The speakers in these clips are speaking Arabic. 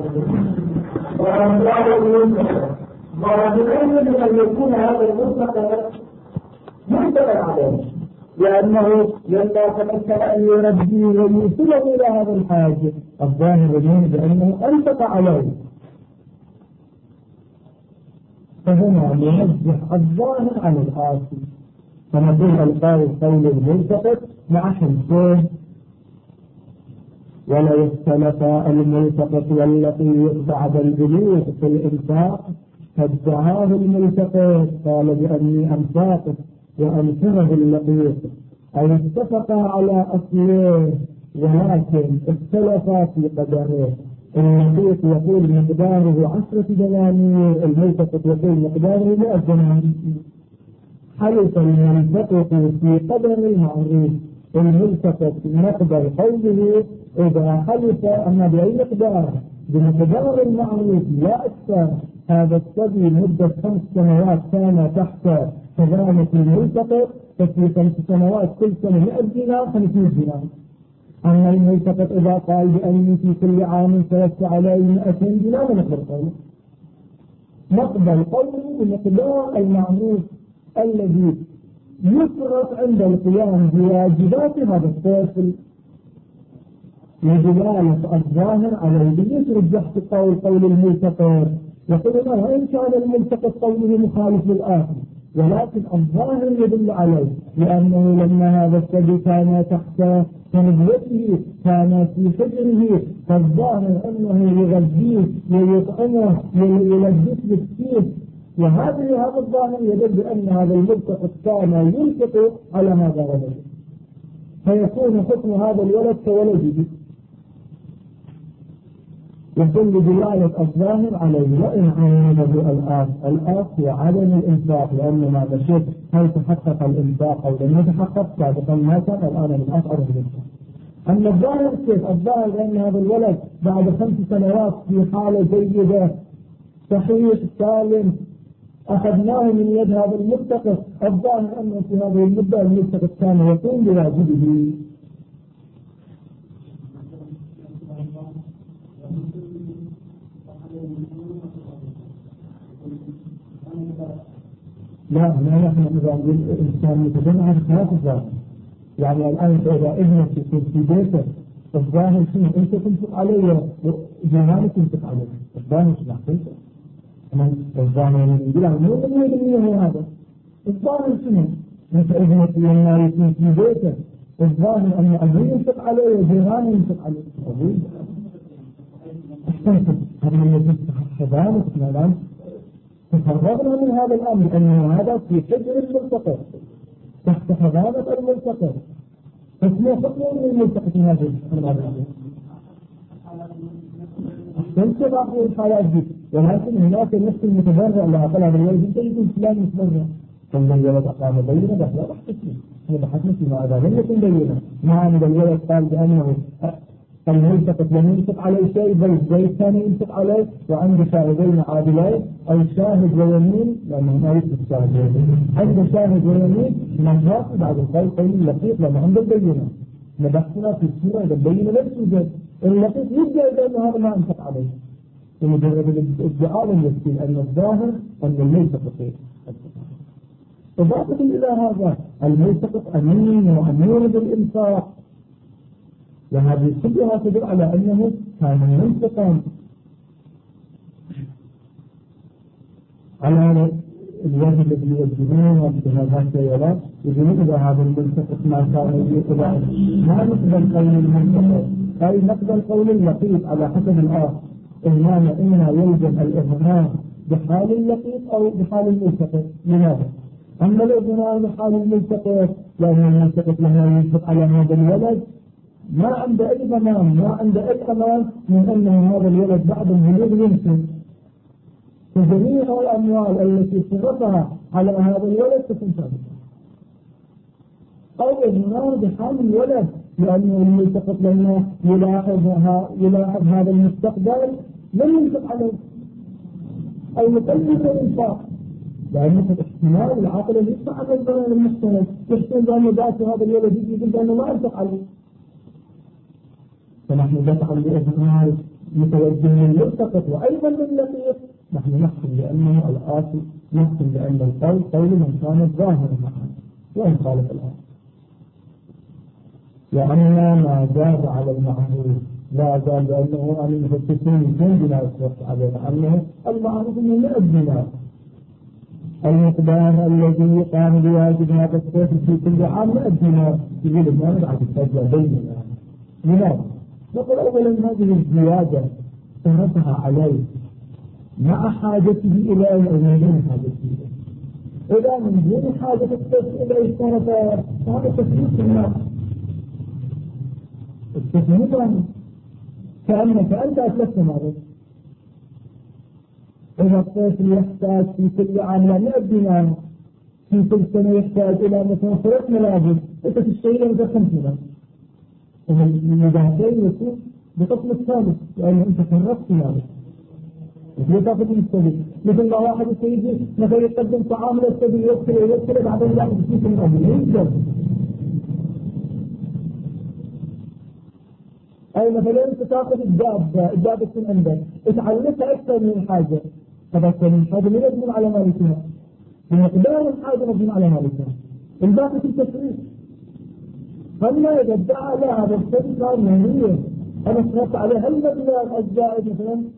وبالعلم أن يكون هذا المطلق منتقل عليه، لأنه لما تمكن أن يربي ويوصله إلى هذا الحاج الظاهر منه بأنه أنفق عليه، فهنا نوجه الظاهر عن الآتي، فنقول القول قول الملتقط مع حمسه. ولا يختلف الملتقط واللقيط بعد الجلوس في الإنفاق، فادعاه الملتقط قال بأني أنفاقه وأنفره اللقيط، أي اتفقا على أصله ولكن اختلفا في قدره. اللقيط يقول مقداره 10 دنانير، الملتقط يقول مقداره 100 دنانير. حلف الملتقط في قدر المعروف، الملتقط نقبل قوله إذا حلف أن بأي مقدار بمقدار المعروف لا أكثر. هذا الصبي مدة 5 سنوات كان تحت خزانة الملتقط، ففي 5 سنوات كل سنة 100 دينار 500 دينار. أما الملتقط إذا قال بأني في كل عام سيدفع علي 200 دينار نقبل قوله، نقبل قوله بمقدار المعروف الذي يفرط عند القيام بواجبات هذا الطفل. لدلالة الظاهر عليه يترجح قول الملتقط، يقول وإن كان الملتقط قوله مخالف للآخر، ولكن الظاهر يدل عليه، لأنه لما هذا السبي كان تحت تنبيته كان في حجره، فالظاهر أنه يغذيه ويطعمه ويلبس بالسيف، وهذا الظاهر يدل بأن هذا الملتقط كان ينفق على هذا الولد، فيكون حكم هذا الولد كولده. يدل دلالة الظاهر عليه. وإن عينه الآخ هو عدم الإنفاق، لأن ما بشيت هل تحقق الإنفاق أو لم يتحقق سابقا ما كان الآن الآخ عدم الإنفاق. أما الظاهر كيف؟ الظاهر بأن هذا الولد بعد 5 سنوات في حالة جيدة صحيح سالم أخذناه من يد هذا الملتقط، الظاهر أنه في هذه المدة الملتقط كان يقوم بواجبه. لا نحن إذا نقول الإنسان يتجمع خلاف الظاهر، يعني الآن إذا ابنك يكون في بيته الظاهر شنو؟ أنت تنفق عليه وجيرانك تنفق عليه، الظاهر شنو حقيقة؟ الظاهر يقول مو 100% هو هذا. الظاهر شنو؟ أنت ابنك لما يكون في بيته الظاهر أن أبوه ينفق عليه وجيرانه ينفق عليه. أبوه أحسنت، هذا من يجب حضانك الآن تفرغنا من هذا الأمر، أنه هذا في حجر الملتقط تحت حضانة الملتقط، فاسمه خطوة من الملتقط من هذه الأمر. أحسنت بعض الحالات دي، ولكن هناك النفس المتبرع لها طلب الولد انت يكون فلان متبرع، ثم الولد أقام بينه بس لا بحثتني هي بحثنا فيما إذا لم يكن بينه. مع أن الولد قال بأنه الملتقط لم ينفق عليه شيء بل زيد كان ينفق عليه وعنده شاهدين عادلين أو شاهد ويمين، لأنه ما يثبت شاهد ويمين، عنده شاهد ويمين نجاح بعد القول قول اللقيط لأنه عنده البينة. نبحثنا في السورة إذا البينة لم توجد، اللقيط يبدأ بأنه هذا ما أنفق عليه، ومجرد الادعاء يكفي أن الظاهر أن الملتقط إضافة إلى هذا الملتقط أمين وأمير بالإنفاق، وهذه كلها تدل على أنه كان منفقا على الوجه الذي يوجهونه بهذا السيارات. يقولون إذا هذا الملتقط ما كان يتبع ما نقبل قول الملتقط، أي نقبل قول اللقيط على حسب الآخر، إما يلزم الإغناء بحال اللقيط أو بحال الملتقط. لماذا؟ أما الإغناء بحال الملتقط لأن الملتقط لما ينفق على هذا الولد ما عنده أي ضمان، ما عنده أي أمان من أن هذا الولد بعد البلوغ يمكن، فجميع الأموال التي صرفها على هذا الولد تكون ثابتة. أو إغناء بحال الولد لأنه الملتقط لما يلاحظ هذا المستقبل لن ينفق عليه أو يقلل الإنفاق، لأنه احتمال العقل اللي يدفع عن الضمان المحتمل يحتمل بأنه ذات هذا الولد يجي يقول بأنه ما أنفق عليه، فنحن نفعل بإغناء متوجه للملتقط وأيضا لللقيط، نحن نحكم بأنه الآصل، نحكم بأن القول قول من كان الظاهر معه وإن خالف الآصل. وأما ما زاد على المعروف لا زال بأنه أن المفسرين يكون بلا يصرف عليه، أنه المعروف من 100 دينار، المقدار الذي قام بواجب هذا الصيف في كل عام 100 دينار، يقول الناس بعد الفجر بيننا. لماذا؟ نقول أولا هذه الزيادة صرفها عليه مع حاجته إلى أو من دون حاجته إليه. إذا من دون حاجة الصيف إليه صرف هذا تفريط الناس. التفريط كأنك أنت أتلفت مرة. إذا الطفل يحتاج في كل عام 100 دينار، في كل سنة يحتاج إلى مثلا 3 ملايين، أنت تشتري له 5 ملايين. المدافعين يكون بقسم الثالث لأنه أنت فرقت ماله. مثل تأخذ من السبيل، مثل ما واحد يسيدي مثلا يقدم طعام للسبيل يوكله بعدين يأخذ فيه من أبيه. أو مثلا أنت تأخذ الدابة من عندك تعلقها أكثر من الحاجة، فبكثر من الحاجة من يجب على مالكها بمقدار الحاجة مجمع على مالكها، الباقي في التفريق. فما إذا ادعى لها هذا السبب صار مهنية، أنا صرفت عليه المبلغ الزائد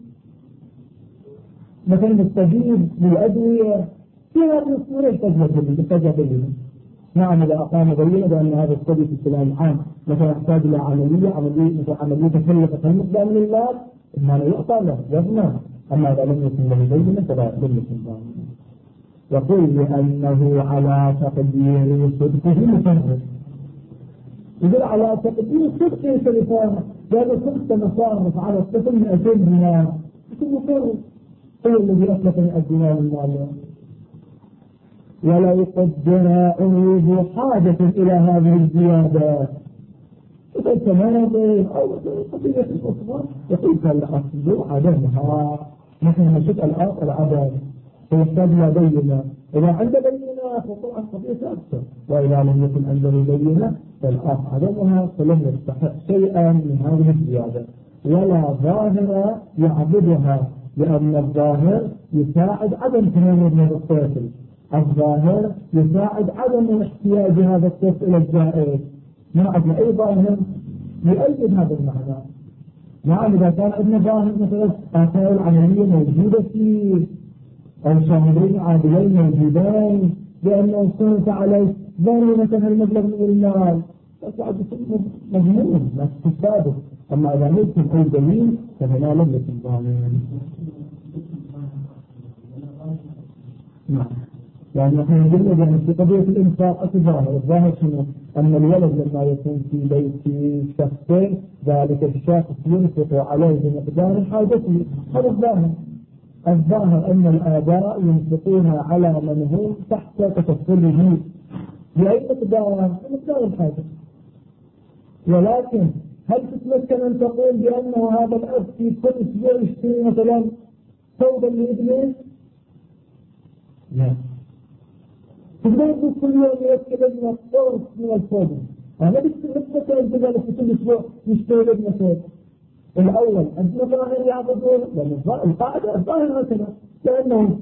مثلا التجهيز للأدوية في هذه الصورة يحتاج بينة. نعم إذا أقام بينة بأن هذا السبب في السلام العام مثلا يحتاج إلى عملية تكلفة المقدار من المال، إنما يعطى له يضمن. أما إذا لم يكن له بينة فلا يكون له. يقول لأنه على تقدير صدقه مصرف. يقول على تقدير صدقه سلفان، لأنه كنت مصارف على الطفل 200 دينار، يكون مصرف هو الذي أطلق 100 دينار المال. ولا يقدر عروض حاجة إلى هذه الزيادة. إذا تماضي أو قضية الأخرى يقول فالأصل عدمها. نحن نشد الآن العدم فيحتاج إلى بينة. إذا عند بينة فطبعا قضية أكثر، وإذا لم يكن عنده بينة فالآخر عدمها فلم يستحق شيئا من هذه الزيادة، ولا ظاهر يعبدها، لأن الظاهر يساعد عدم تناول هذا الطفل. الظاهر يساعد عدم احتياج هذا الطفل إلى الزائد. ما عندنا أي ظاهر يؤيد هذا المعنى. نعم إذا كان عندنا ظاهر مثلا آثار العملية موجودة فيه أو شاهدين عادلين موجودين لأنه صرف عليه ضرورة المبلغ من المال فسعد مضمون لا تستفاده. أما إذا لم يكن أي دليل فهنا لم يكن ظاهر. نعم يعني نحن قلنا بأن في قضية الإنفاق الظاهر شنو؟ أن الولد لما يكون في بيت شخصين ذلك الشخص ينفق عليه بمقدار حاجته، هذا الظاهر. الظاهر أن الآباء ينفقون على من هم تحت تكفله بأي مقدار الحاجة. ولكن هل تتمكن أن تقول بأنه هذا الأب في كل أسبوع يشتري مثلا ثوبا لابنه؟ لا. تقدر كل يوم يأكل من الثوب من الثوب. أنا بتتمكن أن تقول في كل أسبوع يشتري لابنه ثوب. الأول أنت ظاهر يعبدون، لأن القاعدة الظاهر هكذا، لأنهم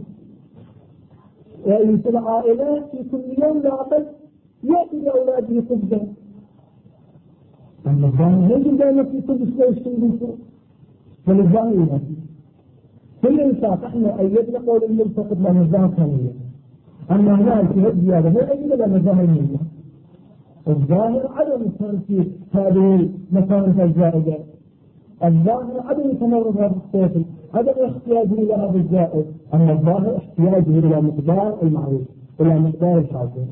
في العائلات في كل يوم لا أقل يأتي لأولاده خبزا. أما الظاهر يجب أن في كل أسبوع يشتري لابنه. فالظاهر ينفي. كل إنسان احنا أيدنا قول الملتقط لأن الظاهر كامية. أما هناك في الزيادة ما أيدنا لأن الظاهر مية. الظاهر عدم تنفيذ هذه المصارف الزائدة. الظاهر عدم تمرد هذا الطفل، عدم احتياجه إلى هذا الزائد. أما الظاهر احتياجه إلى مقدار المعروف، إلى مقدار الحاجة.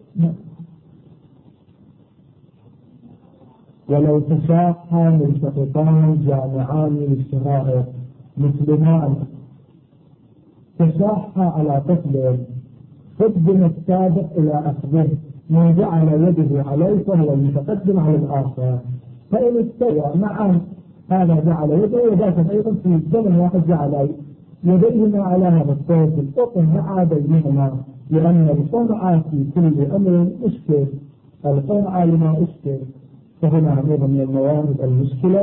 ولو تشاقا ملتقطان جامعان للشرائع مثلمان تشاحا على طفل قدم السابق إلى أخذه من جعل يده عليه فهو المتقدم على الآخر، فإن استوى معا هذا جعل يده وذاك أيضا في زمن واحد جعل يديهما على هذا الطفل أقنع بينهما، لأن القنعة في كل أمر مشكل. القنعة لما أشكل فهنا أيضا من الموارد المشكلة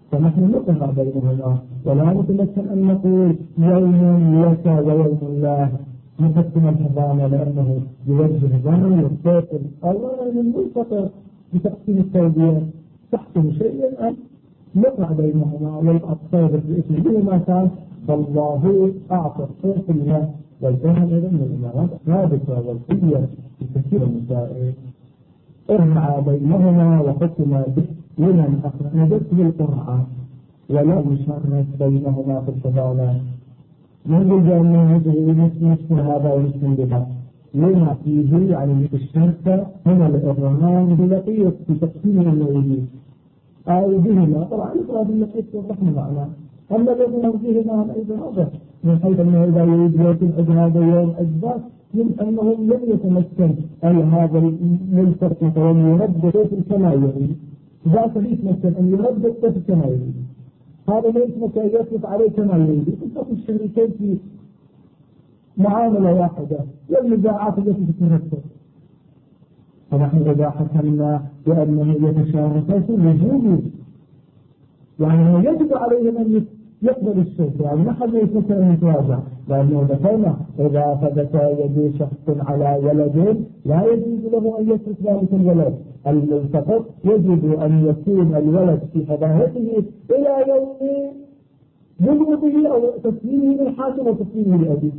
فنحن نقرأ بينهما ولا نتمكن أن نقول يوم لك ويوم له نقسم الحضانة لأنه يوجه ظهر والطفل الله الملتقط بتقسيم التربية تحكم شيئا نقرأ بينهما والأطفال باسم ما كان فالله أعطى الطفل له والفهم إذا من الإمارات ثابتة والقية في كثير من المسائل ارعى بينهما وحكم به لمن أخرجت بالقرآن ولا يشرك بينهما في الحضانة نقول بأنه نسل هذا ونسل بها لما فيه يعني الشركة من الإرهام بلقية في تقسيم الموجود أو بهما طبعا يقرأ باللقية والرحمة معنا أما الذي نرجيهما أيضا أضح من حيث أنه إذا يريد يوم هذا يوم أجبار من أنه لم يتمكن أن هذا الملتقط وأن يرد الطفل كما يريد ذاك يتمكن أن يرد الطفل كما يريد هذا ليس مكان يصرف عليه كما يريد يتصف الشريكين في معاملة واحدة والنزاعات التي تترتب فنحن إذا حكمنا بأنه يتشارك في الوجود يعني يجب عليهم أن يقبل الشرك يعني نحن ليس أن يتواجع لأنه ذكرنا إذا ثبت يد شخص على ولد لا يجوز له أن يترك ذلك الولد الملتقط يجب أن يكون الولد في حضانته إلى يوم بلوغه أو تسليمه للحاكم وتسليمه لأبيه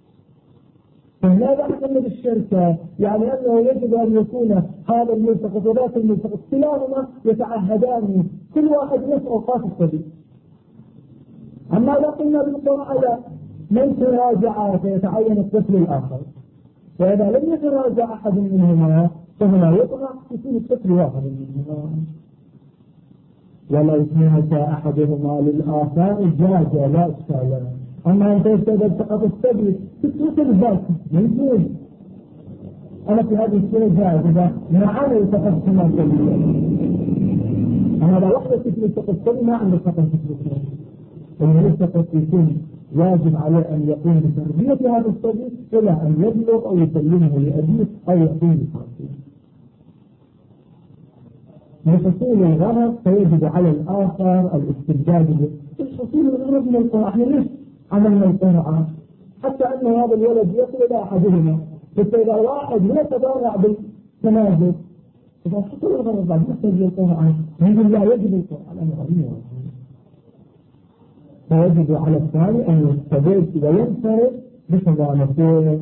فهذا حكم بالشركة يعني أنه يجب أن يكون هذا الملتقط وذاك الملتقط كلاهما يتعهدان كل واحد نفس أوقات السبيل أما إذا قلنا بالقراءة من تراجع فيتعين الطفل الآخر وإذا لم يتراجع أحد منهما فهنا يقرأ يكون الطفل واحد منهما ولو كانت أحدهما للآخر جاز لا إشكال أما أنت يستدل فقط السبيل تترك الباقي يجوز أنا في هذه السنة جاز إذا ما عمل فقط كما سبيل أنا لا وحدة تترك فقط سبيل ما عندك فقط تترك الملتقط يكون واجب عليه أن يقوم بتربية هذا الصبي إلى أن يبلغ أو يسلمه لأبيه أو يقوم بتربيته. لحصول الغرض فيجب على الآخر الاستبداد به. حصول الغرض من القرآن ليش عملنا القرآن؟ حتى أن هذا الولد يصل إلى أحدهما حتى إذا واحد يتبارع بالتنازل إذا حصل الغرض بعد يحتاج القرآن يقول لا يجب القرآن أنا غني فيجب على الثاني أن يستبد وينفرد بحضانته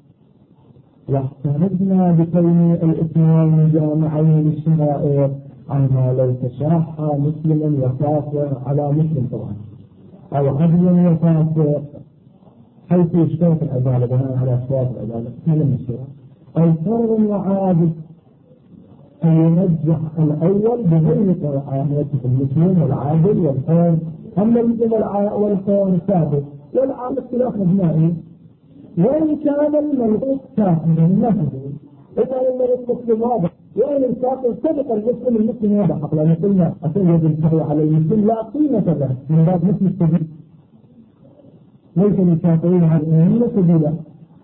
واحترزنا بكون الاثنين جامعين للشرائع عنها لو تشاحى مسلم وكافر على مسلم طبعا أو عدل وكافر حيث يشترط العدالة بناء على أسواق العدالة هذا المشروع أو فرض وعابد أن ينجح الأول بغير قرآن يتف المسلم والعادل والحر أما المسلم والحر ثابت والعادل خلاف مبنائي وإن كان الملغوط كافرا نفسه إذا الملغوط مسلم واضح وإن الكافر سبق المسلم واضح لأن قلنا أسيد الكفر على المسلم لا قيمة له من باب مثل السبيل ليس للكافرين على الأمين سبيلا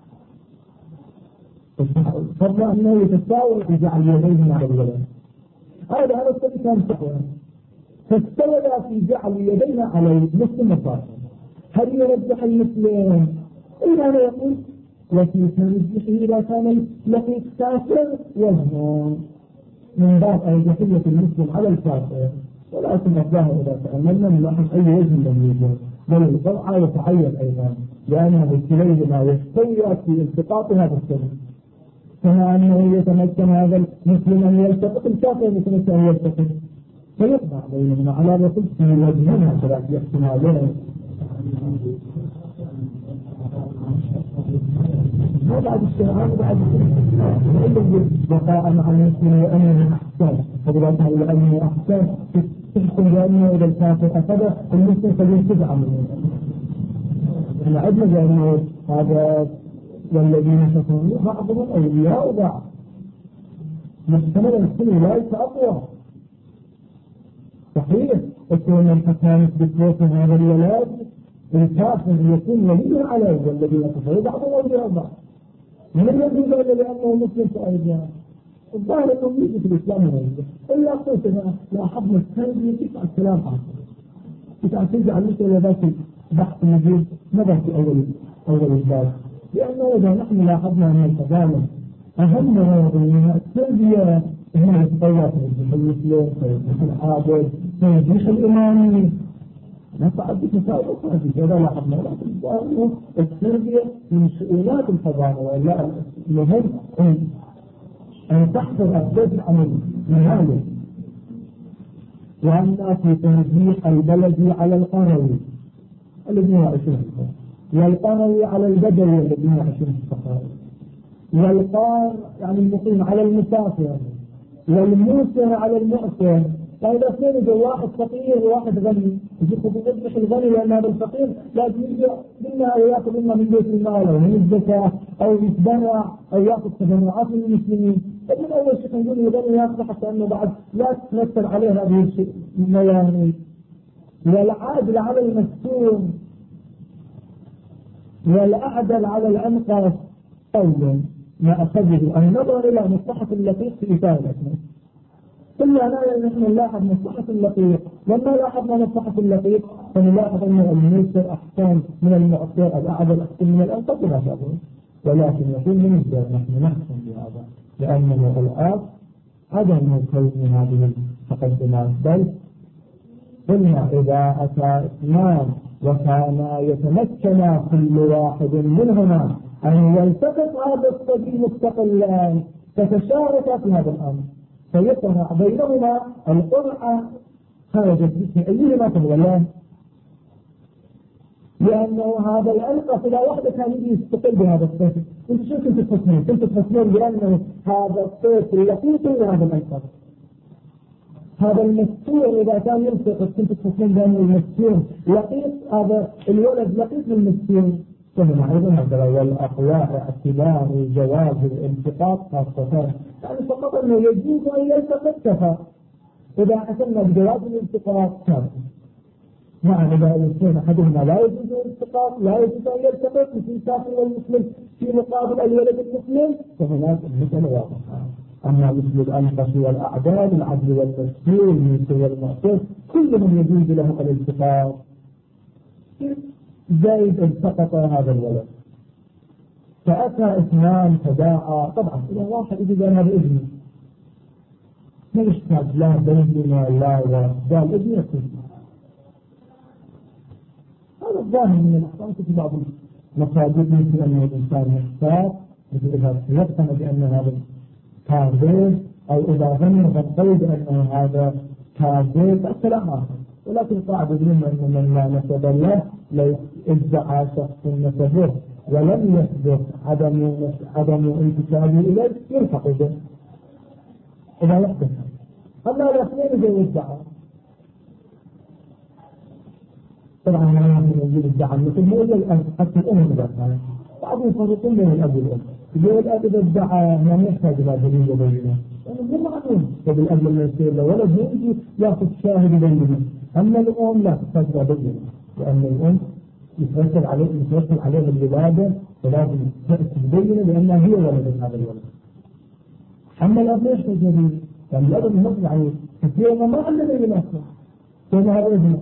فضل أنه يتساوي يجعل يديه على الولد هذا السبيل كان سحوا فاستوى في جعل يدينا على المسلم الصالح هل يرجح المسلم إذا أنا يقول وفي ترجحه إذا كان لقيت كافر وزن من باب أرجحية المسلم على الكافر ولكن أفضاه إذا تأملنا نلاحظ أي وزن لم يوجد بل القرعة يتعين أيضا لأنه كليهما يستوي في التقاط هذا السبب كما أنه يتمكن هذا المسلم أن يلتقط الكافر يتمكن أن يلتقط فيقضع بينهما على رسول في وجهنا ثلاث احتمالين ما بعد الشرعان بعد بقاء مع المسلم وأنه أحسن فبقاء لأنه أحسن تحكم بأنه إذا الكافر أخذ المسلم فلينتزع منه أنا عدنا بأنه هذا والذين كفروا بعضهم أولياء بعض محتمل السن أولئك أقوى صحيح يكون الحكام بالذات هذا الولاد الكافر يكون ولي عليه والذين كفروا بعضهم أولياء بعض من الذي قال لأنه مسلم فأيضا الظاهر أنه يجب في الإسلام غيره إلا قلت لاحظنا التربية تسعى الكلام عنه بتعتمد على المسألة ذات بحث موجود مضى في أول الباب، لأنه إذا نحن لاحظنا أن التظالم أهم مواضيعها التربية هنا يتطور في المسلم في العابد في الجيش الإمامي نصعد بمسائل أخرى في هذا لاحظنا، لكن التربية من شؤونات الحضانة وإلا المهم أن تحفظ الطفل عن المهالك، وأن في تنزيح البلدي على القروي الذين يعيشون والقروي على البدوي الذين يعيشون في الصحراء، والقار يعني المقيم على المسافر، والموسر على المؤسر. فإذا اثنين جو واحد فقير وواحد غني يجيبوا بيذبح الغني لأن هذا الفقير لازم يجي منها أو يأخذ منها من بيت المال أو من الزكاة أو يتبرع أو يأخذ تبرعات من المسلمين. فمن أول شيء نقول الغني يأخذ حتى أنه بعد لا تتنكر عليه هذه المياه. والعادل على المسكون والأعدل على الأنقص أولا ما أخذه النظر إلى مصلحة اللقيط في إثارة الأسماء. ثم أنا نحن نلاحظ مصلحة اللقيط، لما لاحظنا مصلحة اللقيط فنلاحظ أن الميسر أحسن من المعصر، الأعدل أحسن من الأنقص لا شيء، ولكن يكون من الجهة نحن نحسن بهذا لأنه الآن عدم كون هذه المقدمات. بل قلنا إذا أتى اثنان وكان يتمكن كل واحد منهما أن يلتقط هذا الصبي مستقلا فتشارك في هذا الأمر فيقرأ بينهما القرعة خرجت باسم أيهما تولاه، لأنه هذا الأنقص إلى واحدة كان يجي يستقل بهذا الصوت. أنت شو كنت تفكرون؟ كنت تفكرون بأنه هذا الصوت اللطيف وهذا الأنقص، هذا المستور إذا كان يلتقط كنت تفكرون بأنه المستور لطيف، هذا الولد لطيف للمستور. فهنا أيضا هذا والأقواء اعتبار جواز الالتقاط خاصة، يعني فقط أنه يجوز أن يلتقط كفى. إذا حكمنا بجواز الالتقاط كفى. نعم إذا الاثنين أحدهما لا يجوز الالتقاط لا يجوز أن يلتقط مثل الكافر والمسلم في مقابل الولد المسلم، فهناك المسألة واضحة. أما مثل الأنقص والأعداد العدل والمسؤول الميسر والمعصر كلهم يجوز له الالتقاط. زيد التقط هذا الولد فأتى اثنان تداعى، طبعا إذا واحد يجي قال هذا ابني ما يحتاج لا بيننا لا قال ابني يكون هذا الظاهر من الأحكام في بعض المصادر مثل أن الإنسان يحتاج إذا يقتنع بأن هذا كاذب أو إذا ظن بالقيد أن هذا كاذب الكلام آخر، ولكن قاعدة مما أن من لا نسب له لو ادعى شخص نسبه ولم يثبت عدم انتسابه إليه يلحق به إذا يحدث. أما الاثنين إذا يدعى طبعا لا يجوز الدعاء مثل هو الأب حتى الأم إذا كان بعض يفرقون بين الأب والأم. إذا الأب إذا ادعى ما يحتاج إلى دليل يبينه يعني مو معلوم. فبالأب لما يصير له ولد يجي يأخذ شاهد يبينه، أما الأم لا تحتاج إلى دليل لأن الأم يتوكل عليه الولادة فلازم تبينه لأنها هي ولدت هذا الولد. أما الأب لا يحتاج دليل يعني الأب المصري يعني كثيرا ما عنده دليل أصلا فإن هذا ابنه.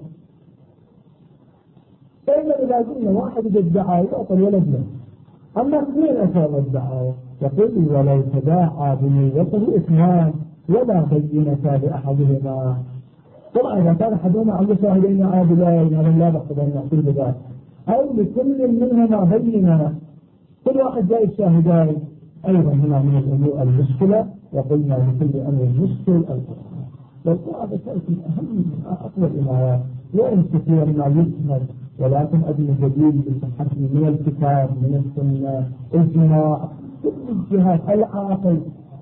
فإذا إذا قلنا واحد يدعى يعطى الولد له، أما اثنين أشار الدعاية يقول ولو تداعى بنيته اثنان ولا بينة لأحدهما. طبعا إذا كان أحدهما عنده شاهدين عادلين هذا لا بأس بأن يعطيه بذلك، أو لكل منهما بينة كل واحد جاي الشاهدين أيضا هنا من الأمور المشكلة. وقلنا لكل أمر مشكل القرآن والقرآن بشكل أهم أطول الآيات وإن كثير ما يسمى ولكن أدنى جديد بالحكم من الكتاب من السنة الجماع كل الجهات العاقل.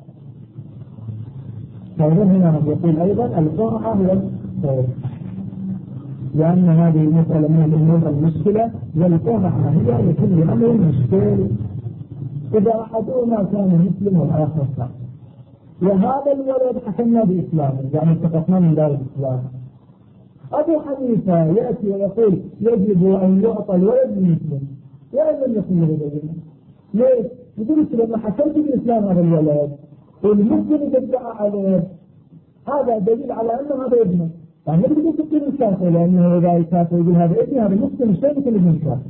فهنا يقول أيضا القرعة هو الصوت لأن هذه المسألة من الأمور المشكلة والقرعة هي لكل أمر مشكل إذا أحدهما كان مسلم والآخر كافر. وهذا الولد حكمنا بإسلامه يعني اتفقنا من دار الإسلام. أبو حنيفة يأتي ويقول يجب أن يعطى الولد المسلم وإن لم يكن له دليل. ليش؟ يقول لما حكمت بالإسلام هذا الولد والمسلم يدعى عليه هذا دليل على أنه هذا ابنه يعني ما تقدر تقتل الكافر، لأنه إذا الكافر يقول هذا ابني هذا مسلم شيء مثل ابن الكافر.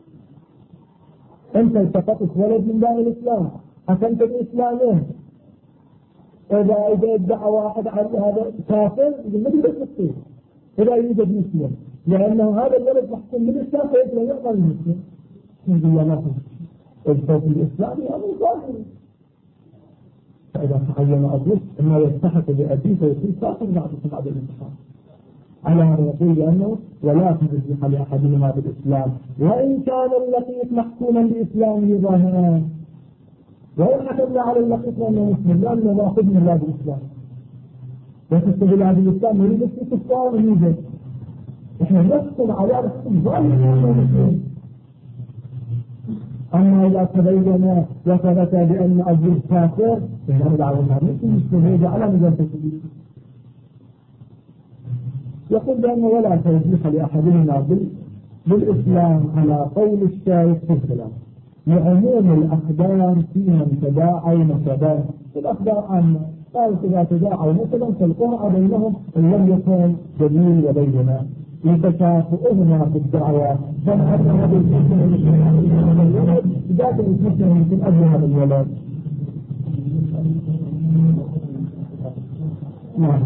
أنت التقطت ولد من دار الإسلام حكمت بإسلامه، إذا ادعى واحد على هذا كافر يقول ما تقدر تقتل إذا يوجد مسلم، لأنه هذا الولد محكوم بالإسلام فيجب أن يقبل المسلم. يقول لا نقل الفوق الإسلامي أمر ظاهر، فإذا تعين أبوك إما يستحق بأبيه فيكون كافر بعد الانتحار. على هذا يقول بأنه ولا ترجح لأحدهما بالإسلام وإن كان اللقيط محكوما بإسلامه ظاهرا، وإن حكمنا على اللقيط وأنه مسلم لأنه نأخذ من الله بالإسلام، وتستدل هذا الإسلام يريد في كفار يوجد، إحنا نحكم على الحكم ظاهر أنه مسلم. أما إذا تبين وثبت بأن أبوه كافر فإنه دعونا مسلم يجعل على مجالسة. يقول بأنه ولا ترجيح لأحدهما بالإسلام على قول الشارع في الكلام لعموم الأخبار في من تداعوا مثلا. الأخبار عامة، قال إذا تداعوا مثلا فالقرعة بينهم إن لم يكن دليل وبيننا لتكافؤهما في الدعوة فنحن بالولد ذات المسلم مثل أجل هذا الولد. نعم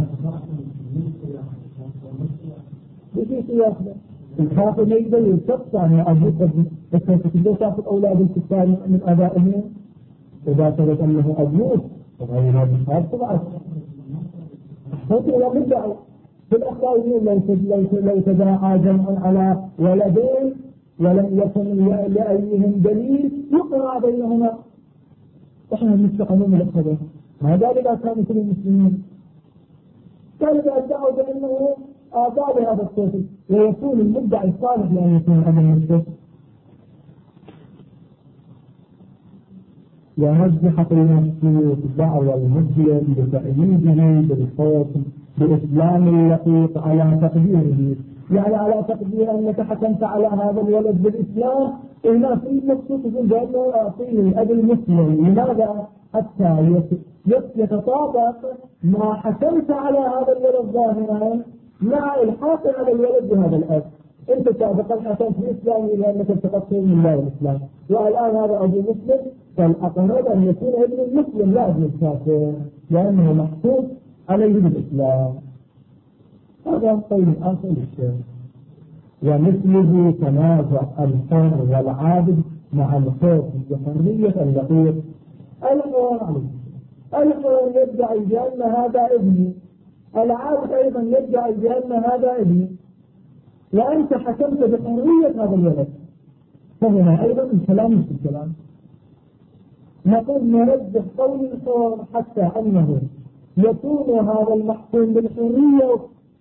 بشيء سياسة الكافر ما يقدر يستطيع أن أبوك تقدر تأخذ أولاد الكفار من أبائهم إذا ثبت أنه أبوك وغير هذا طبعا ممكن لا يدعي في الأخلاقيين لو تداعى جمع على ولدين ولم يكن لأيهم دليل يقرأ بينهما إحنا نستقنون الأخبار هذا إذا كانوا كل المسلمين. قال إذا ادعوا بأنه آباء لهذا الطفل ويكون المدعي صالح لأن يكون أبا المسلم. يرجح في نفسه دعوى المسلم بتأييده بالحكم بإسلام اللقيط على تقديره، يعني على تقدير أنك حكمت على هذا الولد بالإسلام هنا في المقصود يقول بأنه أعطيه الأب المسلم. لماذا؟ حتى يتطابق ما حكمت على هذا الولد ظاهرا مع الحاق على الولد بهذا الأب. أنت سابقا حكمت بإسلامه لأنك التقطته من الله الإسلام، والآن هذا أبو مسلم فالأقرب أن يكون ابن المسلم لا ابن الكافر لأنه محكوم عليه بالإسلام. هذا قول آخر للشيخ. ومثله تنازع الحر والعابد مع الخوف بحرية اللقيط. الحر يدعي بأن هذا ابني، العابد أيضا يدعي بأن هذا ابني، وأنت حكمت بحرية هذا الولد، فهنا أيضا الكلام مش الكلام. نقول نرجح قول الحر حتى أنه يكون هذا المحكوم بالحرية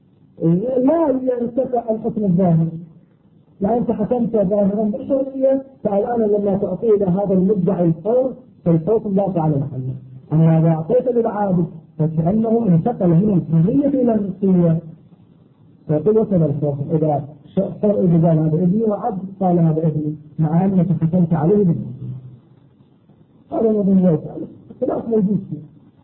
لا يرتفع الحكم الظاهر، يعني أنت حكمت ظاهرا بالحرية فالآن لما تعطيه إلى هذا المدعي الحر فالحكم لا على محله. أما إذا أعطيت للعابد فكأنه انتقل من الحرية إلى النصية، فيقول وصل الحكم إذا حر إذا قال هذا ابني وعبد قال هذا ابني مع أنك حكمت عليه بالحرية. هذا يظن يسأل خلاف موجود فيه.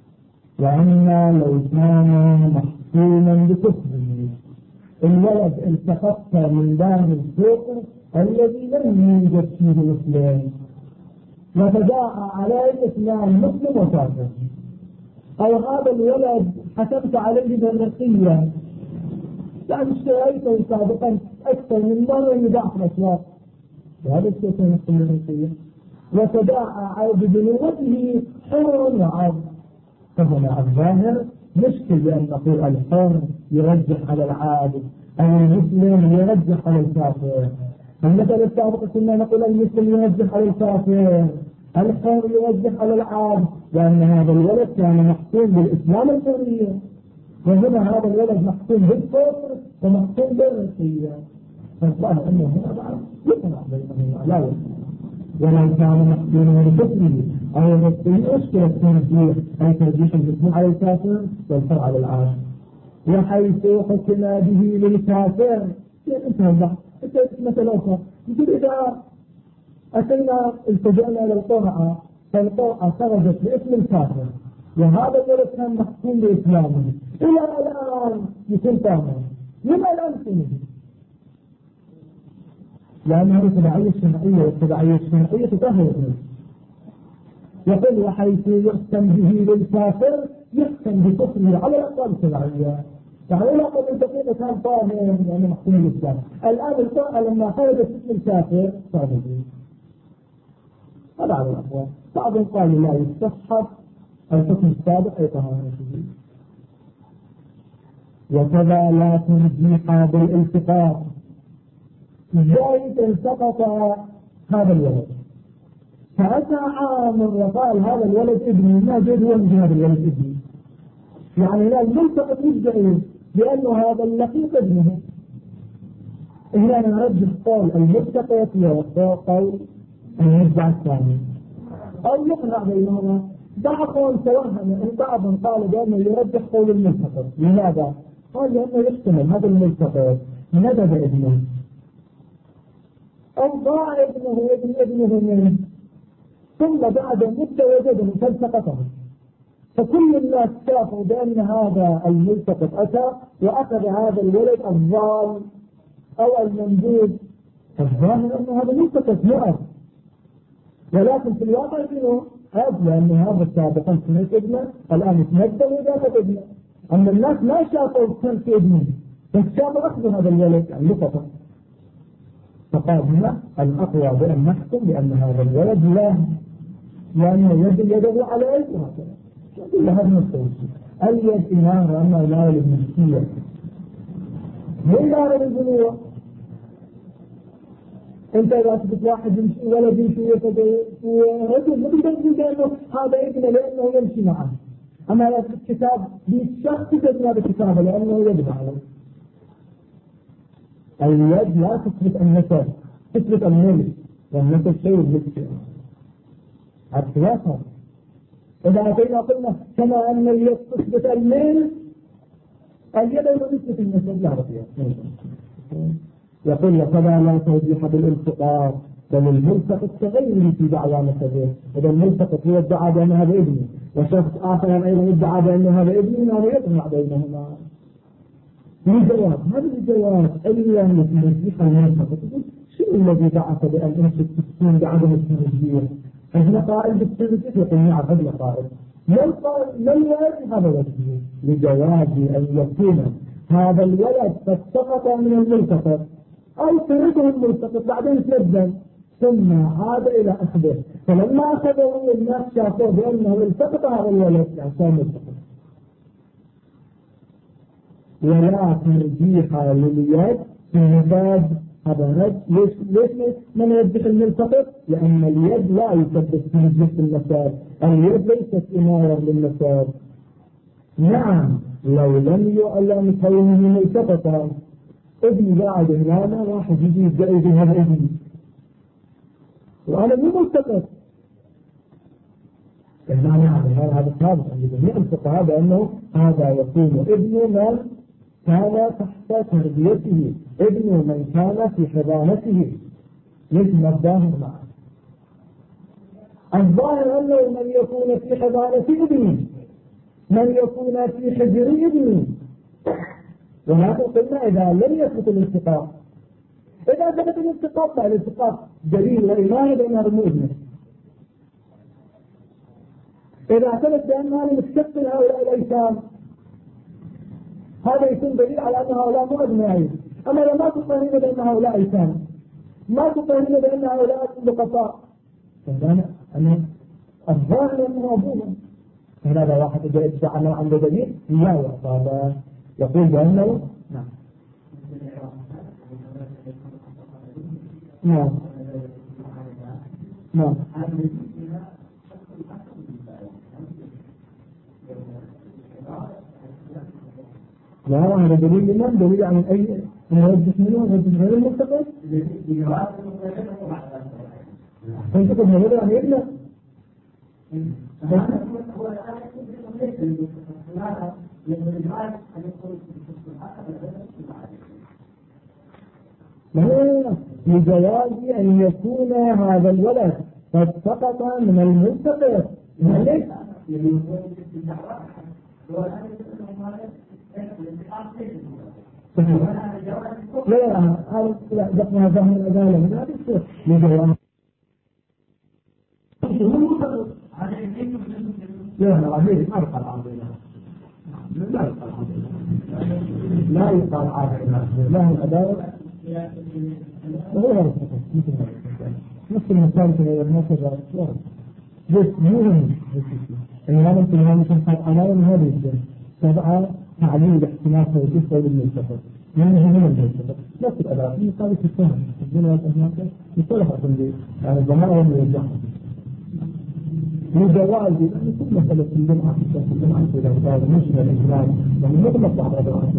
وأما لو كان محكوما بكفره الولد التقطت من دار الفوق الذي لم يوجد فيه الإسلام وتداعى على الإسلام مسلم وكافر، أو هذا الولد حكمت عليه بالرقية، يعني اشتريته سابقا أكثر من مرة يباع في الأسواق وهذا الشيء يحكم بالرقية وتداعى ببنوته حر وعبد، فهنا الظاهر مشكل بأن نقول الحر يرجح على العابد أو المسلم يرجح على الكافر. المثل السابق كنا نقول المسلم يرجح على الكافر، الحر يرجح على العابد، لأن هذا الولد كان محكوم بالإسلام الحرية، وهنا هذا الولد محكوم بالكفر ومحكوم بالرقية، فالظاهر أنه هنا بعد يقنع بينهما لا يقنع. ولو كان محكوما بكفره أو الرقية أشكل الترجيح أي ترجيح المسلم على الكافر والحر على العابد، وحيث حكم به للكافر انتهى البحث. مثلا أخرى يقول إذا أتينا التجأنا إلى القرعة فالقرعة خرجت باسم الكافر وهذا الولد كان محكوم بإسلامه إلى الآن يكون كافر، لما لا نسميه؟ لأنه تبعية شرعية، والتبعية الشرعية تطهر ابنه. يقول وحيث يحكم به للكافر يحكم بكفره على الأقل التبعية. يعني لا قد الدقيقة كان طاهر يعني محكوم الإسلام، الآن الطاهر لما خرج اسم الكافر صار به. هذا على الأقوال. بعضهم قالوا لا يستصحب الحكم السابق أي طهارته. وكذا لا ترجيح بالالتقاط. ازاي التقط هذا الولد؟ فأتى عامر وقال هذا الولد ابني، ما جد هو من هذا الولد ابني، يعني لا الملتقط يبدأ لأنه هذا اللقيط ابنه. هنا نرجح قول الملتقط وقول المرجع الثاني أو يقنع بينهما. بعضهم توهم، بعضهم قال بأنه يرجح قول الملتقط. لماذا؟ قال لأنه يحتمل هذا الملتقط ندب ابنه أو ضاع ابنه منه، ثم بعد مدة وجده فالتقطه، فكل الناس شافوا بأن هذا الملتقط أتى وأخذ هذا الولد الضال أو المنبوذ. الظاهر أن هذا ملتقط يعرف، ولكن في الواقع شنو؟ لأن هذا سابقا سمعت ابنه الآن تنبه وجاءت ابنه. أما الناس ما شافوا سمعت ابنه، بس شافوا أخذ هذا الولد يعني لقطه. فقال هنا الأقوى بأن نحكم بأن هذا الولد لا، لأنه يده على يد وهكذا. كل هذا نفسه اليد إنارة، أما لا يد ملكية من دار البنوة. أنت إذا أثبت واحد يمشي ولد يمشي ورجل ما تقدر تقول بأنه هذا ابنه لأنه يمشي معه. أما إذا أثبت كتاب بالشخص تجد هذا كتابه لأنه يده عليه. اليد لا تثبت النسب، تثبت الملك، والنسب شيء ملك الخلافة. إذا أتينا قلنا كما أن اليد تثبت الملك، اليد لا تثبت النسب لا رفيع. يقول وكذا لا توجيح بالالتقاط، بل الملتقط كغيره في دعوى نسبه. إذا الملتقط هو ادعى بأن هذا ابني، وشخص آخر أيضا ادعى بأن هذا ابني، هذا يجمع بينهما. الجواب هذا الجواب إلا أن يتنزيح الملتقط. شو الذي بعث بأن أمسك تكون بعدم التنزيح؟ إحنا قائل بالتنزيح يقول نعم هذا قائل. ما الواجب هذا وجهه؟ لجواز أن يكون هذا الولد قد سقط من الملتقط أو تركه الملتقط بعدين تبدل ثم عاد إلى أخذه، فلما أخذه الناس شافوا بأنه التقط هذا الولد يعني صار ملتقط. ولا ترجيح لليد في باب هذا رد. ليش من يرجح الملتقط؟ لأن اليد لا يثبت ترجيح المسار، اليد ليست إمارة للمسار. نعم لو لم يعلم كونه ملتقطا، ابني قاعد هنا واحد يجي يدعي هذا ابني وأنا مو ملتقط، هذا ثابت عند جميع الفقهاء بأنه هذا يكون ابن من كان تحت تربيته، ابن من كان في حضانته، مثل الظاهر معه. الظاهر أنه من يكون في حضانة ابني، من يكون في حجر ابني. ولكن قلنا إذا لم يثبت الالتقاط، إذا ثبت الالتقاط فالالتقاط دليل وإيمان بأن هذا مو ابنه. إذا ثبت بأن هذا مستقبل هؤلاء الأيتام، هذا يكون دليل على أن هؤلاء مو أبنائي. أما لو ما تطهرين بأن هؤلاء أيتام، ما تطهرين بأن هؤلاء لقطاء، فهذا أنا الظاهر أنه أبوهم. هذا واحد إذا ادعى أنه عنده دليل لا يعطى، يقول بأنه نعم نعم نعم لا هذا دليل من دليل عن أي يرجح منه يرجح غير الملتقط. تنتقد من غير عن ابنه لجواز أن يكون هذا الولد قد سقط من الملتقط. ليش؟ لا دقنا ظهر العدالة لا بيصير لجواب لا العبيد ما يقال عبيدنا لا يقال عبيدنا لا يقال عبيدنا لا العدالة غير نفس المثال في المثل بس مهم يعني هذا في هذا الحال على من هذا الشيء تبع تعليم الاحتمال في الجسد والمنتفع يعني هو من المنتفع نفس الأداء في طريقة الفهم الدنيا والأهمال يصلح أصلا يعني الضمائر من الجهة لجواز لأن كل مسألة في الجمعة في الجمعة في الأنسان مش من الإسلام يعني مطلق بعض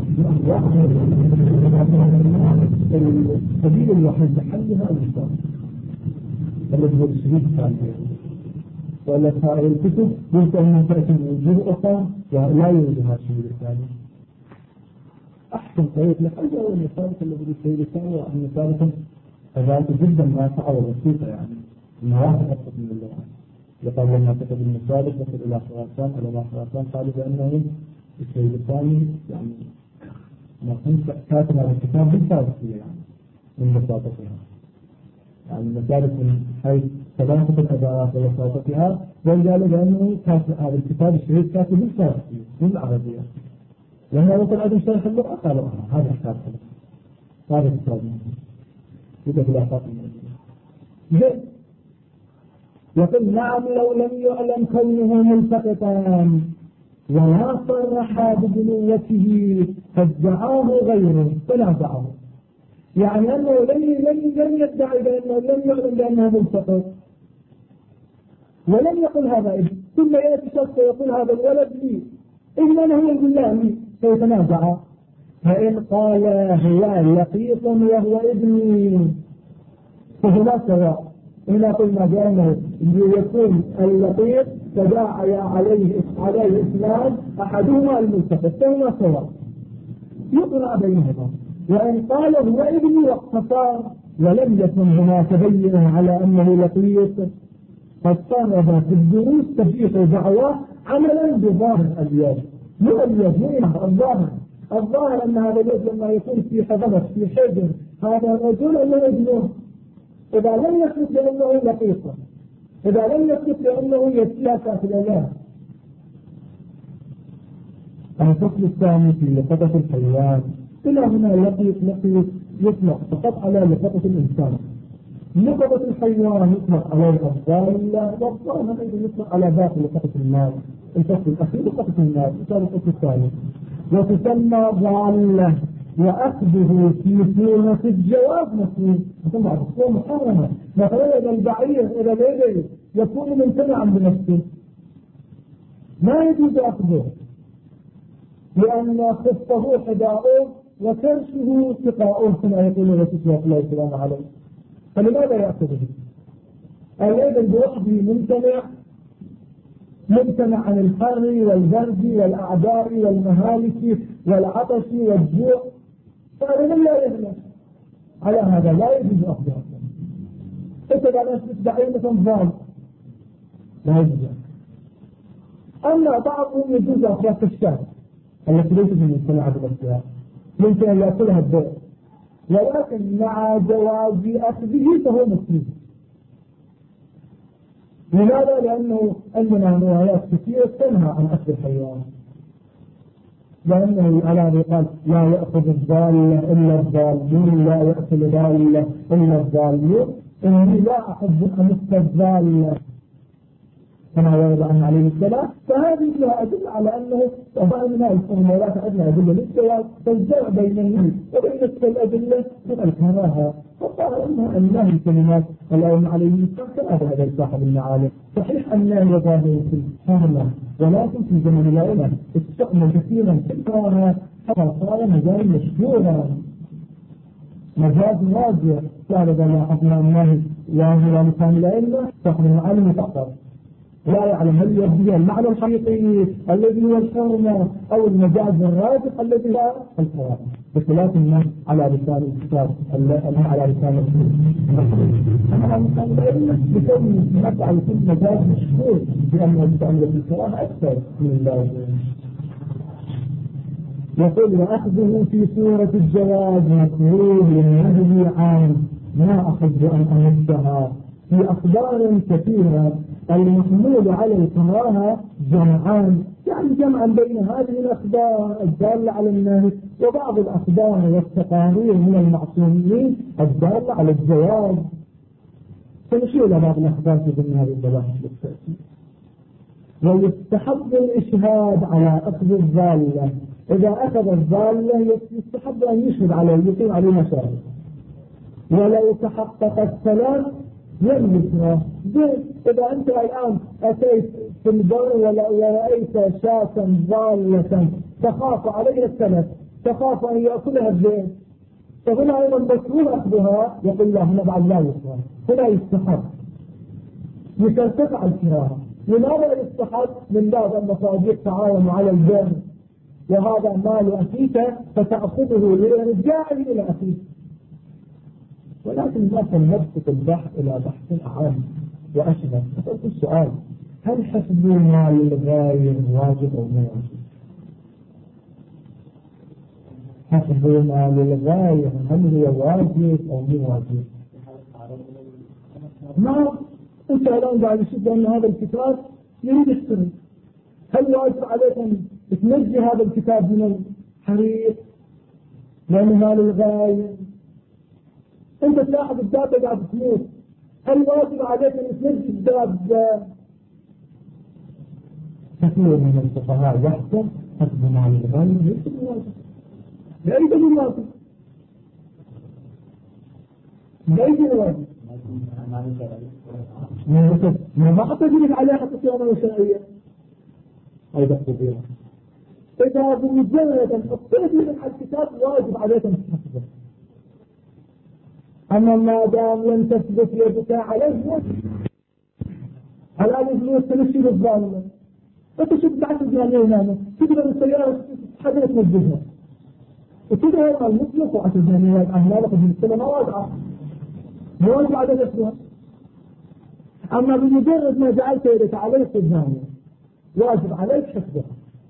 السبيل الوحيد لحلها الإسلام الذي هو الشريك الثاني ولا سائر الكتب يمكن أن تأتي من وجوه أخرى ولا يوجدها الشريك الثاني أحسن طريق لحلها هو المسالك الذي بالشريك الثاني وأن مسالكا فذلك جدا ما تعوض بسيطة يعني المواقف أكثر من اللغة يقال لما كتب المسالك وصل إلى خراسان علماء خراسان قالوا بأنهم الشيء الثاني يعني ما كنت كاتب هذا الكتاب بالفارسية يعني من بساطتها يعني المسالك من حيث سلامة الأدوات وبساطتها وقالوا بأنه كاتب هذا الكتاب الشهيد كاتب بالفارسية بالعربية لما وصل عندهم شرح اللغة قالوا هذا الكتاب هذا الكتاب يبقى بالآفاق الموجودة يقول نعم لو لم يعلم كونه ملتقطان ولا صرح ببنوته فادعاه غيره فنازعه يعني أنه لم يدعي بأنه لم يعلم بأنه ملتقط ولم يقل هذا ابن ثم يأتي شخص ويقول هذا الولد لي إنما هو يقول لا لي فيتنازع فإن قال هو لقيط وهو ابني فهما سواء هنا قلنا بأنه يكون اللقيط تداعي عليه إسلام أحدهما الملتقط فهما سواء يقرأ بينهما وإن قال هو ابني واقتصار ولم يكن هناك بينه على أنه لقيط قد صار في الدروس تفيق دعوة عملا بظاهر اليد مو اليد الظاهر أن هذا اليد لما يكون في حضنة في حجر هذا الرجل أنه ابنه إذا لم يثبت لأنه لقيط إذا لم يثبت لأنه يتلاقى في الأمان. الفصل الثاني في لقطة الحيوان إلى هنا لقيط يطلق فقط على لقطة الإنسان لقطة الحيوان يطلق على الضالة والضالة أيضا يطلق على باقي لقطة المال. الفصل الأخير لقطة المال الفصل الثاني وتسمى ضالة وأخذه في سورة الجواب مفهوم ثم أخذه محرمة مثلا إذا البعير إذا الإبل يكون ممتنعا بنفسه ما يجوز أخذه لأن خفه حداؤه وكرشه سقاؤه كما يقول الرسول صلى الله عليه وسلم فلماذا يأخذه؟ الإبل بوحده ممتنع عن الحر والبرد والأعداء والمهالك والعطش والجوع فهذا لا يهلك على هذا لا يجوز أخذها اتبع نفسك بعينة ضال لا يجوز أما بعضهم يجوز أخذها كالشاة التي ليست ممتنعة بنفسها ممكن أن يأكلها البيع ولكن مع جواز أخذه فهو مسلم. لماذا؟ لأنه عندنا روايات كثيرة تنهى عن أكل الحيوان لأنه على قال لا يأخذ الضالة إلا الضالين لا يأكل ضالة إلا الضالين إني لا أحب أن الضالة كما ورد عنه عليه السلام فهذه لها أدلة على أنه ضالنا الفرمولات أدلة أدلة للجواز فالجمع بين النهي وبين الأدلة من الكراهة فقال أنه الكلمات اللهم عليه السلام كما هذا صاحب المعالم صحيح أنه يظاهر في الحرمة ولكن في زمن العلم استعمل كثيرا في الكراهة حتى صار مجال مشهورا مجاز واضح قال إذا حكمنا الله وهو لسان العلم صاحب المعالم فقط لا يعلم هل يبدي المعنى الحقيقي الذي هو الحرمة أو المجاز الراجح الذي لا الكراهة بخلاف الناس على لسان الكتاب على لسان على لسان العلم بكون نفع يكون مجاز مشهور بأنه يستعمل في الكراهة أكثر من اللازم. يقول وأخذه في صورة الجواز مكروه للنهي عن ما أحب أن أمسها في أخبار كثيرة. المحمول على الكراهة جمعان، يعني جمعا بين هذه الأخبار الدالة على النهي وبعض الأخبار والتقارير من المعصومين الدالة على الجواز. فنشير إلى بعض الأخبار في ضمن هذه الدلالة بالتأكيد. ويستحب الإشهاد على أخذ الضالة، إذا أخذ الضالة يستحب أن يشهد عليه يقيم عليه مشاهد. ولو تحقق الثلاث يملكها. إذا أنت الآن أتيت في البر ورأيت شاة ضالة تخاف عليها الثلاث، تخاف أن يأكلها الذئب، فهنا أيضا مكروه أخذها. يقول لا هنا بعد لا يكره، هنا يستحب يترتفع الكراهة. لماذا يستحب؟ من باب أن صديق تعاون على البر وهذا مال أخيك فتأخذه لإرجاعه إلى أخيك. ولكن مثلا نبسط البحث إلى بحث أعم وأشبه. فقلت السؤال: هل حفظ مال الغير واجب أو مو واجب؟ حفظ مال الغير هل هو واجب أو مو واجب؟ ما أنت الآن بعد شدة أن هذا الكتاب يريد يشتري، هل واجب عليك أن تنجي هذا الكتاب من الحريق لأنه مال الغير؟ أنت تلاحظ الدابة قاعد تموت، هل واجب عليك أن تنجي الدابة؟ كثير من الفقهاء يحكم حفظ مال الغير ليس بواجب. لأي دليل واجب؟ لأي دليل واجب؟ ما حتى يجب عليه حتى صيانة وشرعية أيضا كبيرة. إذا بمجرد أن حطيت من الكتاب واجب عليك أن تحفظه. أما ما دام لم تثبت يدك عليه على الفلوس تمشي بالظالمة فتشد بعد الجانية هنا تقدر السيارة حاجة تنزلها وتقدر المطلق وعشر جانيات أهلالك بالسنة ما واجعة واجب على نفسها. أما بمجرد ما جعلت يدك عليه الجانية واجب عليك حفظها.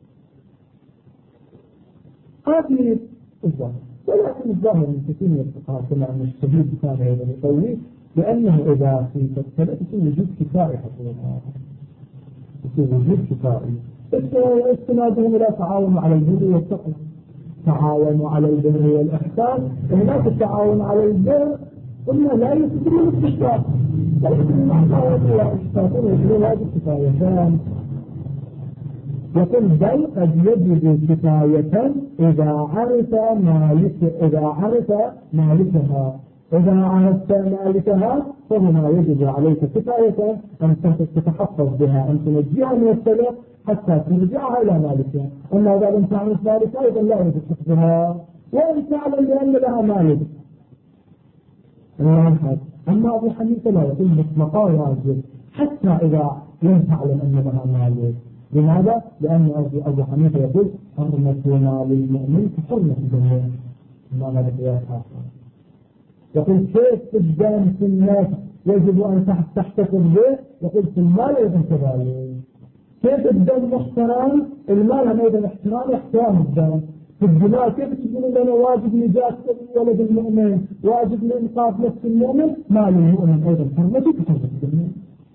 هذه الظاهر. ولكن الظاهر من كثير من الفقهاء كما أن الشديد كان هذا يقوي لأنه إذا في تسهل يكون وجود كفائي حقيقة، يكون وجود كفائي. استنادهم إلى تعاون على البر والتقوى، تعاونوا على البر والإحسان. هناك التعاون على البر قلنا لا يستطيع الاستشفاء، لكن مع تعاون والإحسان يجب هذه الكفايتان. يقول بل قد يجب كفاية إذا عرف مالكها. إذا عرفت مالكها فهنا يجب عليك كفاية أن تتحفظ بها، أن تنجيها من السلف حتى ترجعها إلى مالكها. أما إذا لم تعرف مالكها إذا لا يجب حفظها وإن تعلم بأن لها مالك. أما أبو حنيفة لا يقول مطلقا واجب حتى إذا لم تعلم أن لها مالك. لماذا؟ لأن أبو حنيفة يقول حرمتنا للمؤمن كحرمة الدنيا. ما ماذا قياس آخر؟ يقول كيف الدم في الناس يجب أن تحتفظ به؟ يقول في المال أيضا كذلك. كيف الدم محترم؟ المال أيضا احترام الدم. في الدماء كيف تقولون لنا واجب نجاة ولد المؤمن، واجب لإنقاذ نفس المؤمن؟ مال المؤمن أيضا حرمته كحرمة الدنيا.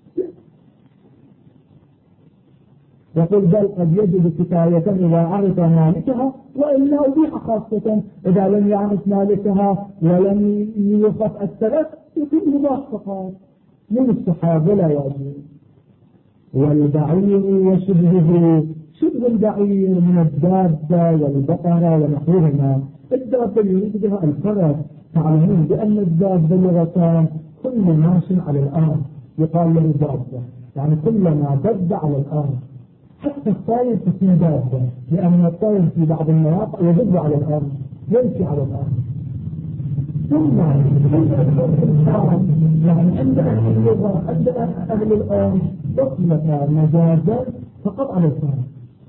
يقول بل قد يجب كفاية إذا عرف مالكها وإلا أبيح خاصة إذا لم يعرف مالكها ولم يخف السلف يكون مباح فقط من الصحابة لا واجب. والبعير وشبهه، شبه البعير من الدابة والبقرة ونحوهما. الدابة يريد بها الفرس. تعلمون بأن الدابة لغتان كل ماش على الأرض يقال له دابة، يعني كل ما دب على الأرض. حتى الطائر تكون دابة لأن الطائر في بعض المواقع يدب على الأرض يمشي على الأرض. ثم يعني عند أهل اللغة عند أهل الأرض أطلق مجازا فقط على الفرس،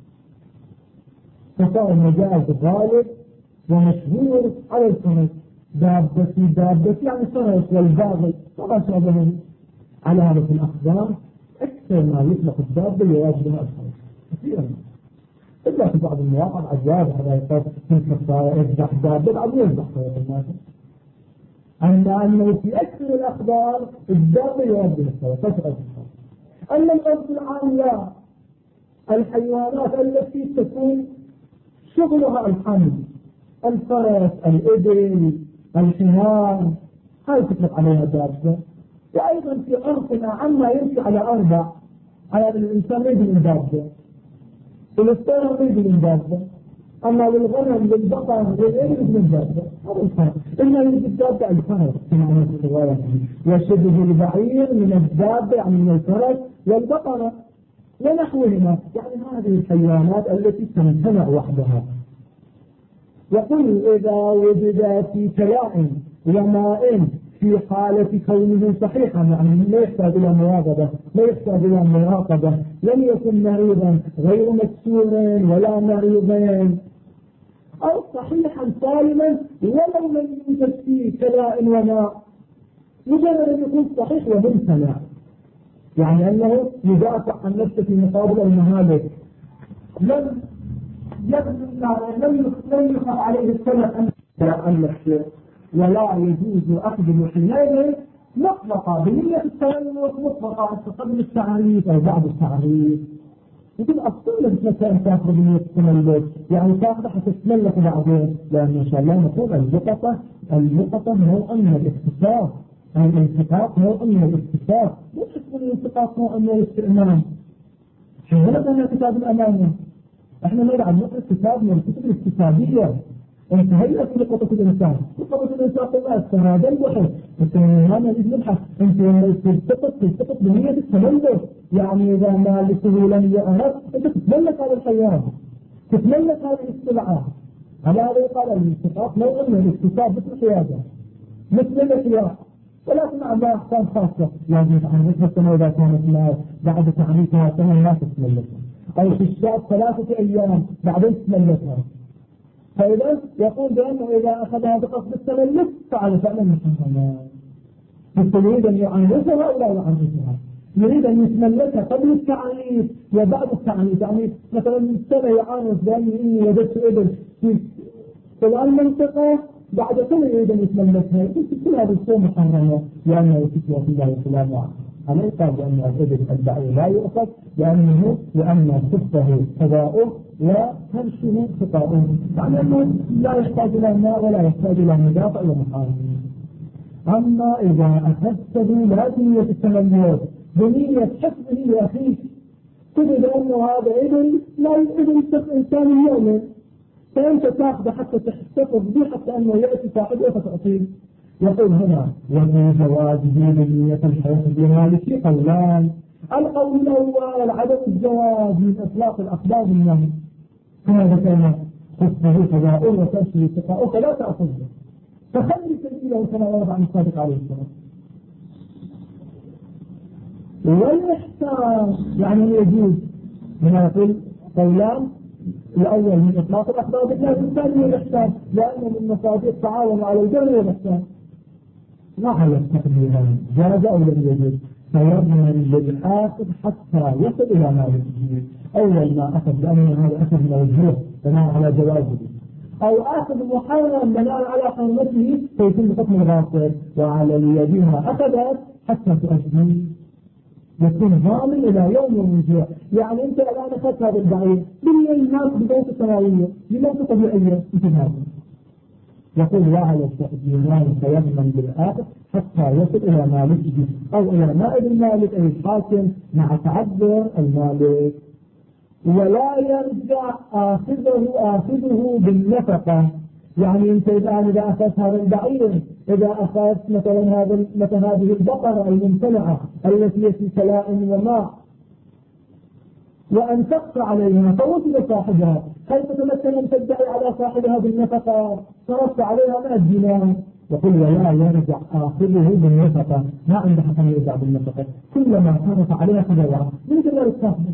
فصار المجاز غالب ومشهور على الفرس. دابة يعني فرس والباغي فما شابه على هذا الأخبار. أكثر ما يطلق الدابة يواجهها الفرس كثيرا. إلا في بعض المواقع الأزواج على يقول يذبح دابة بعد يذبح الناس. أما أنه في أكثر الأخبار الدابة يؤدي للصلاة تشعر. أما الأرض العام لا، الحيوانات التي تكون شغلها الحمل، الفرس، الإبل، الحمار، هاي تطلق عليها دابة. وأيضا في عرفنا عما يمشي على أربع، على الإنسان يجي من دابة، والإنسان يجي من دابة، أما للغنم للبقر للإبل من دابة هذا الفرق. إلا يجي الدابة الفرس كما في الرواية، وشبه البعير من الدابة يعني من الفرس والبقرة ونحوهما، يعني هذه الحيوانات التي تمتنع وحدها. يقول إذا وجد في كلاء وماء في حالة كونه صحيحا، يعني لا يحتاج إلى مواظبة، لا يحتاج إلى مراقبة، لم يكن مريضا غير مكسور ولا مريضين، أو صحيحا سالما ولو لم يوجد فيه كلاء وماء، مجرد أن يكون صحيح وممتنع، يعني أنه يدافع عن نفسه في مقابل المهالك، لم يخف عليه السلف أن نفسه، ولا يجوز أخذ حينئذ مطلقة بنية التلمس مطلقة قبل التعريف أو بعد التعريف. يقول أصلا مثلا تأخذ بنية التملك، يعني تأخذ حتى تتملك بعدين، لأن إن شاء الله نقول اللقطة نوع من الاكتساب، الانتقاط نوع من الاكتساب، مش اسم الانتقاط نوع من الاستئمان. هنا كان كتاب الأمانة، احنا نلعب نقرأ كتاب من الكتب الاكتسابية. انت هيئة لقطة الإنسان، لقطة الإنسان قماس هذا البحث، انت ما نريد نبحث، انت تلتقط بنية التملك، يعني إذا مالكه لم يعرف انت تتملك هذا الحيوان، تتملك هذه السلعة. على هذا يقال الالتقاط نوع من الاكتساب مثل الحيادة مثل الإخلاق، ولكن عندها أحكام خاصة، يعني تعرفها السنة إذا كانت بعد تعريفها سنة لا تتملكها، أو في الشهر 3 أيام بعدين تتملكها. فإذا يقول بأنه إذا أخذها بقصد التملك فعل فعلا محرما، يريد أن يعنفها أو لا يعنفها، يريد أن يتملكها قبل التعريف وبعد التعريف. يعني مثلا سنة يعانف بأنه إني وجدت إبل في فلان منطقة، بعد سنة يريد أن يتملكها، كل هذه الشيء محرمة، لأنه فتوى في الله والسلام عليه قال بأن الإبل البعير لا يؤخذ لأن صفه قضاؤه وهرشه خطاؤه، يعني أنه لا يحتاج إلى ماء ولا يحتاج إلى مدافع ومحارمين. أما إذا أخذت لا بنية التملك بنية حفظه لأخيك، تجد أنه هذا إبل لا إبل شخص إنسان يؤمن، فأنت تأخذ حتى تحتفظ به حتى أنه يأتي صاحبه فتعطيه. يقول هنا وفي جوازه بنية الحفظ بمالك قولان. القول الأول عدم الجواز من إطلاق الأخبار بالنهي، كما ذكرنا حفظه فضاؤه وترشه اتقاؤه فلا تأخذه، فخلي سبيله كما ورد عن الصادق عليه السلام. والإحسان يعني يجوز، هنا يقول قولان، الأول من إطلاق الأخبار بالنهي، الثاني من الإحسان، لأنه من مصادر التعاون على البر والإحسان. ما على التقديران جاز أو لم يجوز، فيضمن للآخذ حتى يصل إلى ما يجوز. أول ما أخذ لأن هذا أخذ موجود بناء على جوازه، أو أخذ محرم بناء على حرمته فيتم حكم الغاصب، وعلى اليدين أخذت حتى تؤدي يكون ضامن إلى يوم الرجوع. يعني أنت الآن أخذت هذا البعير بالناس ببيت سماوية بموت طبيعية انتهاء، يقول وعلى التقديران فيضمن بالآخر حتى يصل إلى مالكه أو إلى نائب المالك أي الحاكم مع تعذر المالك، ولا يرجع آخذه بالنفقة. يعني أنت الآن إذا أخذت هذا البعير، إذا أخذت مثلا هذه البقرة الممتنعة التي في كلاء وماء وأنفقت عليها فوجد صاحبها، هل تتمكن أن تدعي على صاحبها بالنفقة؟ صرفت عليها 100 دينار. يقول ولا يرجع آخذه بالنفقة، ما عنده حق أن يرجع بالنفقة، كلما صرف عليها تبعها من كبير الصاحب،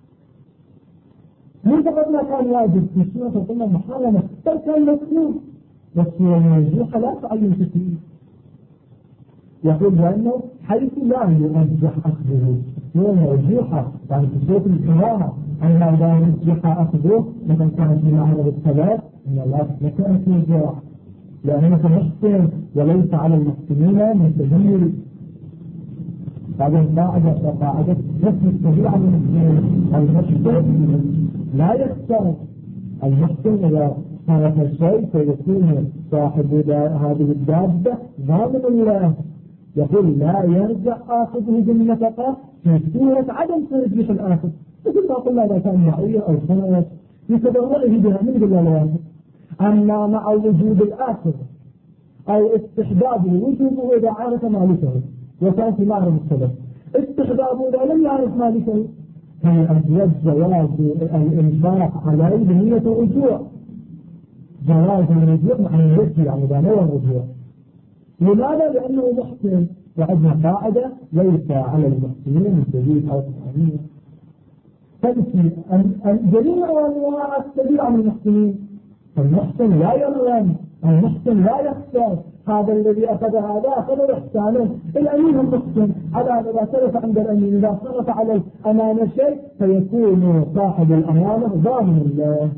من فقط ما كان واجب في السنة قلنا محرمة، بل كان مسلوب، بس المرجوح لا تعين كثير. يقول لأنه حيث لا يرجح أخذه محسن وجيحة يعني في صوت الكراهة. أما إذا الجيحة أخذوه مثلا كانت في معرض الثبات إن الله لكأن في جراح لأنه محسن وليس على المحسنين من تجميل. هذه قاعدة رسم الطبيعة المحسن. المحسن لا يختار. المحسن إذا صرف الشيء فيكون صاحب هذه الدابة ضامن له. يقول لا يرجع آخذه بالنفقة في صورة عدم ترجيح الآخذ. مثل ما قلنا إذا كان معية أو صنعت يتبرئه بها من قبل الواحد. أما مع وجود الآخذ أو استحبابه وجوبه إذا عارف مالكه وكان في معرض السبب استحبابه إذا لم يعرف مالكه فيأجوز جواز الإنفاق عليه بنية الرجوع. جواز الرجوع مع الرجوع يعني إذا نوى الرجوع. لماذا؟ لأنه محسن. وعندنا قاعدة ليس على المحسنين من سبيل أو تحميل. تمشي جميع أنواع السبيل عن المحسنين. المحسن لا يرغم، المحسن لا يخشى. هذا الذي أخذ هذا أخذ إحسانه. الأمين المحسن على إذا سلف عند الأمين إذا صرف على الأمانة شيء فيكون صاحب الأمانة ضامن الله.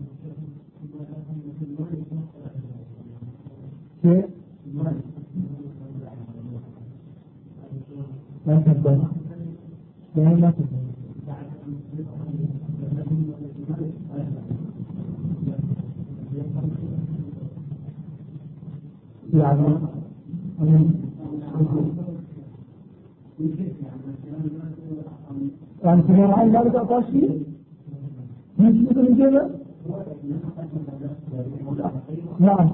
شيء لا تبدأ لا تبدأ يعني في مرحلة لا بتعطى شيء مش مثل كده. نعم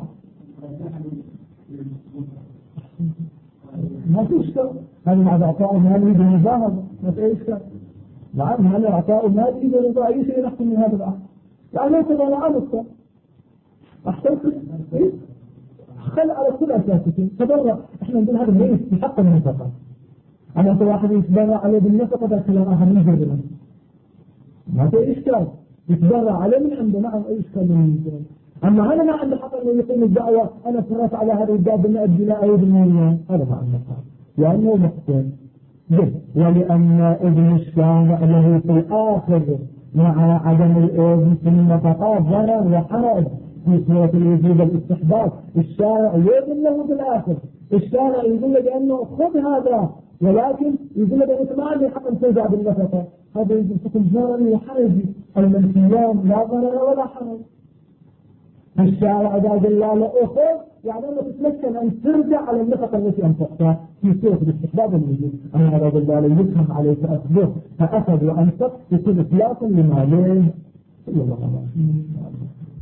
ما في إشكال. هل مع إعطاء مالي بمظاهرة ما في إشكال. نعم هل إعطاء مالي برضا أي شيء نحكم من هذا العقد يعني ليس ولا عمسة أحسنت خل على كل أساسك تبرع. إحنا نقول هذا ليس بحق النفقة. أنا أنت واحد يتبرع عليه بالنفقة ذا كلام آخر من جبله ما في إشكال. يتبرع عليه من عنده نعم أي إشكال من جبله. أما هذا ما عنده حق أنه يقيم الدعوة أنا فرط على هذا الدعوة بما أجل لا أريد منه. هذا ما عنده حق لأنه محسن. ولأن ابن الشارع له في الآخر مع عدم الإذن في النفقات ضرر وحرج في صورة الوجوب الاستحباب. الشارع يؤذن له بالآخر. الشارع يقول لك أنه خذ هذا ولكن يقول لك أنت ما عندي حق أن ترجع بالنفقة. هذا يجب ضرر وحرج. الملكيان لا ضرر ولا حرج. الشارع إذا قال له أخذ يعني أنه تتمكن أن ترجع على النفقة التي أنفقتها في صورة الاستحباب والوجوب. أما إذا قال له يفهم عليك أخذه فأخذ وأنفق يكون إخلاصا لمالين.